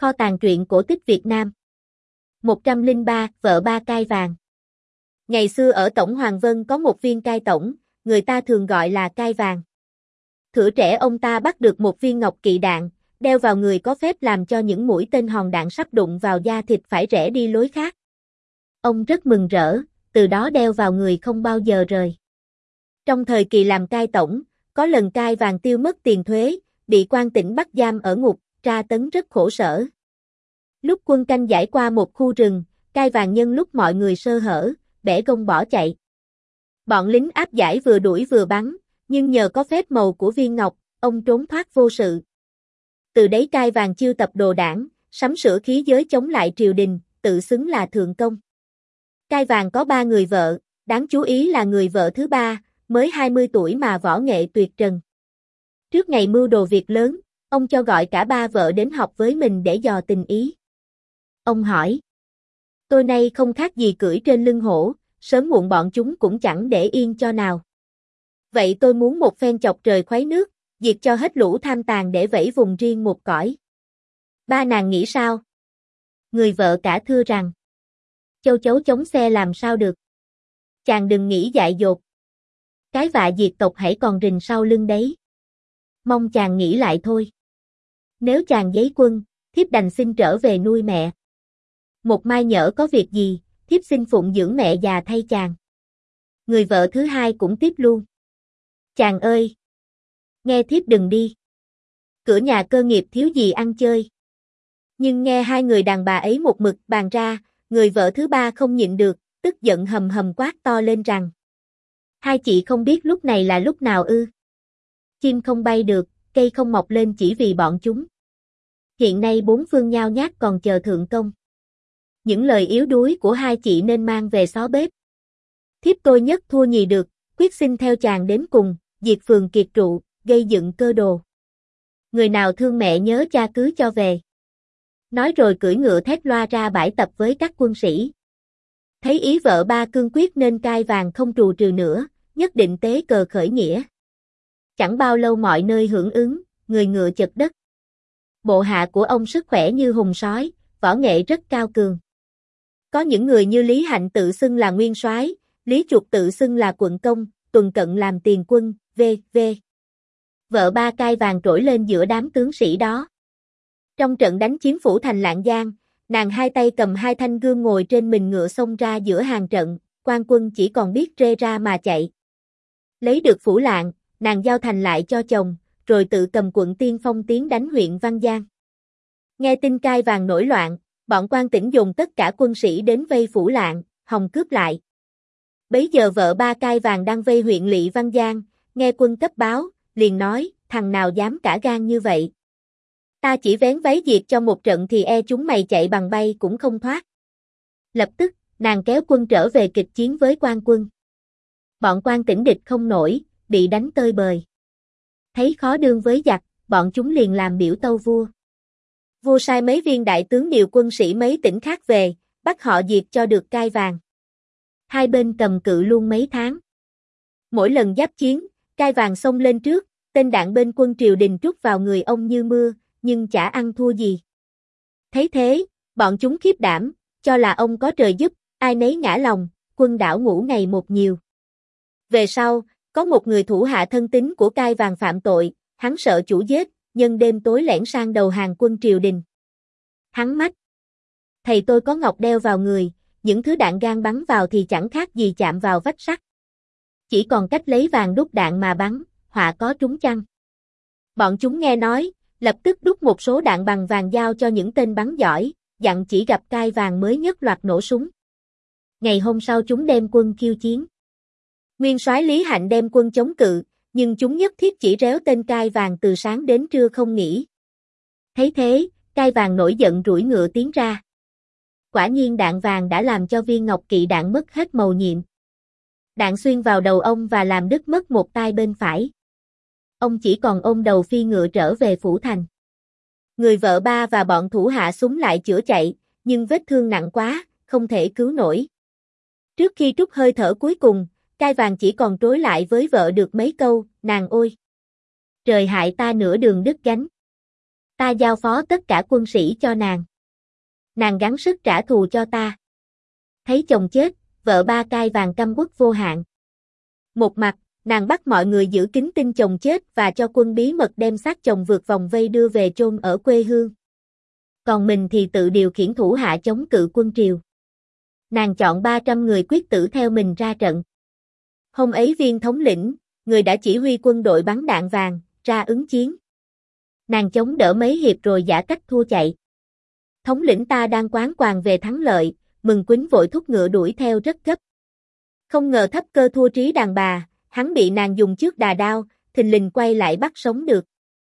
Kho tàng truyện cổ tích Việt Nam. 103, vợ ba cai vàng. Ngày xưa ở Tổng Hoàng Vân có một viên cai tổng, người ta thường gọi là cai vàng. Thuở trẻ ông ta bắt được một viên ngọc kỵ đạn, đeo vào người có phép làm cho những mũi tên hòn đạn sắp đụng vào da thịt phải rẽ đi lối khác. Ông rất mừng rỡ, từ đó đeo vào người không bao giờ rời. Trong thời kỳ làm cai tổng, có lần cai vàng tiêu mất tiền thuế, bị quan tỉnh bắt giam ở ngục, tra tấn rất khổ sở. Lúc quân canh giải qua một khu rừng, cai vàng nhân lúc mọi người sơ hở, bẻ gông bỏ chạy. Bọn lính áp giải vừa đuổi vừa bắn, nhưng nhờ có phép màu của viên ngọc, ông trốn thoát vô sự. Từ đấy cai vàng chiêu tập đồ đảng, sắm sửa khí giới chống lại triều đình, tự xưng là thượng công. Cai vàng có 3 người vợ, đáng chú ý là người vợ thứ 3, mới 20 tuổi mà võ nghệ tuyệt trần. Trước ngày mưu đồ việc lớn, ông cho gọi cả 3 vợ đến học với mình để dò tình ý. Ông hỏi: tôi nay không khác gì cưỡi trên lưng hổ, sớm muộn bọn chúng cũng chẳng để yên cho nào. Vậy tôi muốn một phen chọc trời khuấy nước, diệt cho hết lũ tham tàn để vẫy vùng riêng một cõi. 3 nàng nghĩ sao? Người vợ cả thưa rằng: châu chấu chống xe làm sao được. Chàng đừng nghĩ dại dột. Cái vạ diệt tộc hãy còn rình sau lưng đấy. Mong chàng nghĩ lại thôi. Nếu chàng giấy quân, thiếp đành xin trở về nuôi mẹ. Một mai nhỡ có việc gì, thiếp xin phụng dưỡng mẹ già thay chàng. Người vợ thứ 2 cũng tiếp luôn: chàng ơi! Nghe thiếp đừng đi. Cửa nhà cơ nghiệp thiếu gì ăn chơi. Nhưng nghe 2 người đàn bà ấy một mực bàn ra, người vợ thứ 3 không nhịn được, tức giận hầm hầm quát to lên rằng: hai chị không biết lúc này là lúc nào ư? Chim không bay được, cây không mọc lên chỉ vì bọn chúng. Hiện nay 4 phương nhao nhác còn chờ thượng công. Những lời yếu đuối của 2 chị nên mang về xó bếp. Thiếp tôi nhất thua nhì được, quyết xin theo chàng đến cùng, diệt phường kiệt trụ, gây dựng cơ đồ. Người nào thương mẹ nhớ cha cứ cho về. Nói rồi cưỡi ngựa thét loa ra bãi tập với các quân sĩ. Thấy ý vợ 3 cương quyết nên cai vàng không trù trừ nữa, nhất định tế cờ khởi nghĩa. Chẳng bao lâu mọi nơi hưởng ứng, người ngựa chật đất. Bộ hạ của ông sức khỏe như hùng sói, võ nghệ rất cao cường. Có những người như Lý Hạnh tự xưng là nguyên soái, Lý Chuột tự xưng là quận công, Tuần Cận làm tiền quân, v.v. Vợ 3 cai vàng trỗi lên giữa đám tướng sĩ đó. Trong trận đánh chiếm phủ thành Lạng Giang, nàng 2 tay cầm 2 thanh gươm ngồi trên mình ngựa xông ra giữa hàng trận, quan quân chỉ còn biết rê ra mà chạy. Lấy được phủ Lạng, nàng giao thành lại cho chồng, rồi tự cầm quận tiên phong tiến đánh huyện Văn Giang. Nghe tin cai vàng nổi loạn, bọn quan tỉnh dồn tất cả quân sĩ đến vây phủ Lạng, hòng cướp lại. Bấy giờ vợ 3 cai vàng đang vây huyện lỵ Văn Giang, nghe quân cấp báo, liền nói: thằng nào dám cả gan như vậy? Ta chỉ vén váy diệt cho một trận thì e chúng mày chạy bằng bay cũng không thoát. Lập tức, nàng kéo quân trở về kịch chiến với quan quân. Bọn quan tỉnh địch không nổi, bị đánh tơi bời. Thấy khó đương với giặc, bọn chúng liền làm biểu tâu vua. Vua sai mấy viên đại tướng điều quân sĩ mấy tỉnh khác về, bắt họ diệt cho được cai vàng. Hai bên cầm cự luôn mấy tháng. Mỗi lần giáp chiến, cai vàng xông lên trước, tên đạn bên quân triều đình trút vào người ông như mưa, nhưng chả ăn thua gì. Thấy thế, bọn chúng khiếp đảm, cho là ông có trời giúp, ai nấy ngã lòng, quân đảo ngũ ngày một nhiều. Về sau, có một người thủ hạ thân tín của cai vàng phạm tội, hắn sợ chủ giết, nhân đêm tối lẻn sang đầu hàng quân triều đình. Hắn mách: thầy tôi có ngọc đeo vào người, những thứ đạn gan bắn vào thì chẳng khác gì chạm vào vách sắt. Chỉ còn cách lấy vàng đúc đạn mà bắn, họa có trúng chăng? Bọn chúng nghe nói, lập tức đúc một số đạn bằng vàng giao cho những tên bắn giỏi, dặn chỉ gặp cai vàng mới nhất loạt nổ súng. Ngày hôm sau chúng đem quân khiêu chiến. Nguyên soái Lý Hạnh đem quân chống cự, nhưng chúng nhất thiết chỉ réo tên cai vàng từ sáng đến trưa không nghỉ. Thấy thế, cai vàng nổi giận rủi ngựa tiến ra. Quả nhiên đạn vàng đã làm cho viên ngọc kỵ đạn mất hết màu nhiệm. Đạn xuyên vào đầu ông và làm đứt mất một tai bên phải. Ông chỉ còn ôm đầu phi ngựa trở về phủ thành. Người vợ 3 và bọn thủ hạ súng lại chữa chạy, nhưng vết thương nặng quá, không thể cứu nổi. Trước khi trút hơi thở cuối cùng, cai vàng chỉ còn trối lại với vợ được mấy câu: nàng ôi! Trời hại ta nửa đường đứt gánh. Ta giao phó tất cả quân sĩ cho nàng. Nàng gắng sức trả thù cho ta. Thấy chồng chết, vợ ba cai vàng căm uất vô hạn. Một mặt, nàng bắt mọi người giữ kín tin chồng chết và cho quân bí mật đem xác chồng vượt vòng vây đưa về chôn ở quê hương. Còn mình thì tự điều khiển thủ hạ chống cự quân triều. Nàng chọn 300 người quyết tử theo mình ra trận. Hôm ấy Viên thống lĩnh, người đã chỉ huy quân đội bắn đạn vàng, ra ứng chiến. Nàng chống đỡ mấy hiệp rồi giả cách thua chạy. Thống lĩnh ta đang quán quàng về thắng lợi, mừng quýnh vội thúc ngựa đuổi theo rất gấp. Không ngờ thấp cơ thua trí đàn bà, hắn bị nàng dùng trước đà đao, thình lình quay lại bắt sống được.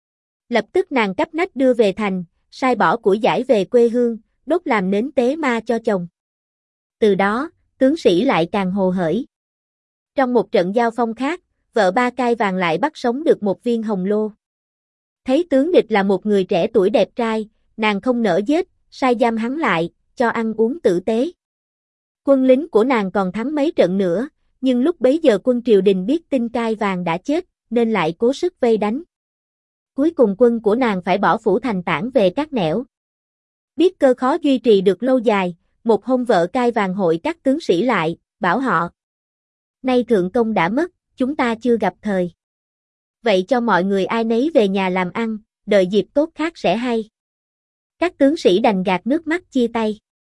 Lập tức nàng cắp nách đưa về thành, sai bỏ của giải về quê hương, đốt làm nến tế ma cho chồng. Từ đó, tướng sĩ lại càng hồ hởi. Trong một trận giao phong khác, vợ ba cai vàng lại bắt sống được một viên hồng lô. Thấy tướng địch là một người trẻ tuổi đẹp trai, nàng không nỡ giết, sai giam hắn lại, cho ăn uống tử tế. Quân lính của nàng còn thắng mấy trận nữa, nhưng lúc bấy giờ quân triều đình biết tin cai vàng đã chết, nên lại cố sức vây đánh. Cuối cùng quân của nàng phải bỏ phủ thành tản về các nẻo. Biết cơ khó duy trì được lâu dài, một hôm vợ cai vàng hội các tướng sĩ lại, bảo họ: nay thượng công đã mất, chúng ta chưa gặp thời. Vậy cho mọi người ai nấy về nhà làm ăn, đợi dịp tốt khác sẽ hay. Các tướng sĩ đành gạt nước mắt chia tay.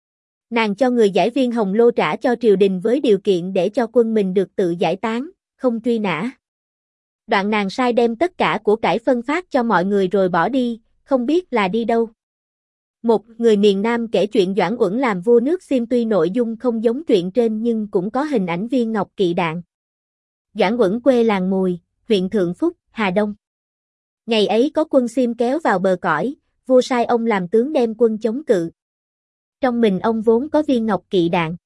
Nàng cho người giải viên hồng lô trả cho triều đình với điều kiện để cho quân mình được tự giải tán, không truy nã. Đoạn nàng sai đem tất cả của cải phân phát cho mọi người rồi bỏ đi, không biết là đi đâu. Một người miền Nam kể chuyện Doãn Uẩn làm vua nước Xiêm, tuy nội dung không giống truyện trên nhưng cũng có hình ảnh viên ngọc kỵ đạn. Doãn Uẩn quê làng Mùi, huyện Thượng Phúc, Hà Đông. Ngày ấy có quân Xiêm kéo vào bờ cõi, vua sai ông làm tướng đem quân chống cự. Trong mình ông vốn có viên ngọc kỵ đạn.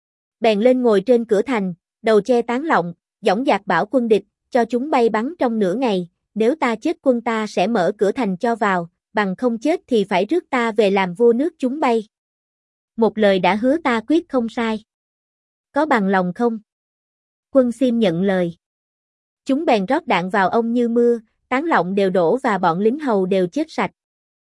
Bèn lên ngồi trên cửa thành, đầu che tán lọng, dõng dạc bảo quân địch, cho chúng bay bắn trong nửa ngày, nếu ta chết quân ta sẽ mở cửa thành cho vào, bằng không chết thì phải rước ta về làm vua nước chúng bay. Một lời đã hứa ta quyết không sai. Có bằng lòng không? Quân Xiêm nhận lời. Chúng bèn rót đạn vào ông như mưa, tán lọng đều đổ và bọn lính hầu đều chết sạch.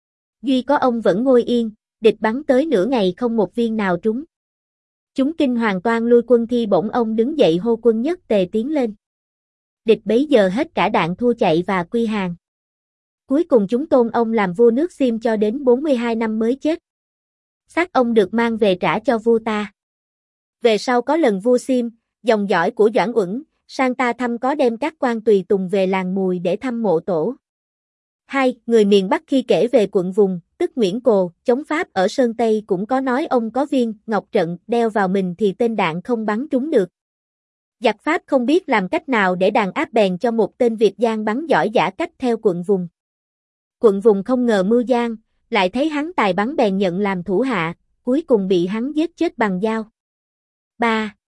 Duy có ông vẫn ngồi yên, địch bắn tới nửa ngày không một viên nào trúng. Chúng kinh hoàng toan lui quân thi bỗng ông đứng dậy hô quân nhất tề tiến lên. Địch bấy giờ hết cả đạn thua chạy và quy hàng. Cuối cùng chúng tôn ông làm vua nước Xiêm cho đến 42 năm mới chết. Xác ông được mang về trả cho vua ta. Về sau có lần vua Xiêm, dòng dõi của Doãn Uẩn, sang ta thăm có đem các quan tùy tùng về làng Mùi để thăm mộ tổ. 2. Người miền Bắc khi kể về quận vùng, tức Nguyễn Cồ, chống Pháp ở Sơn Tây cũng có nói ông có viên ngọc trận đeo vào mình thì tên đạn không bắn trúng được. Giặc Pháp không biết làm cách nào để đàn áp bèn cho một tên Việt Giang bắn giỏi giả cách theo quận vùng. Quận vùng không ngờ mưu gian, lại thấy hắn tài bắn bèn nhận làm thủ hạ, cuối cùng bị hắn giết chết bằng dao. 3.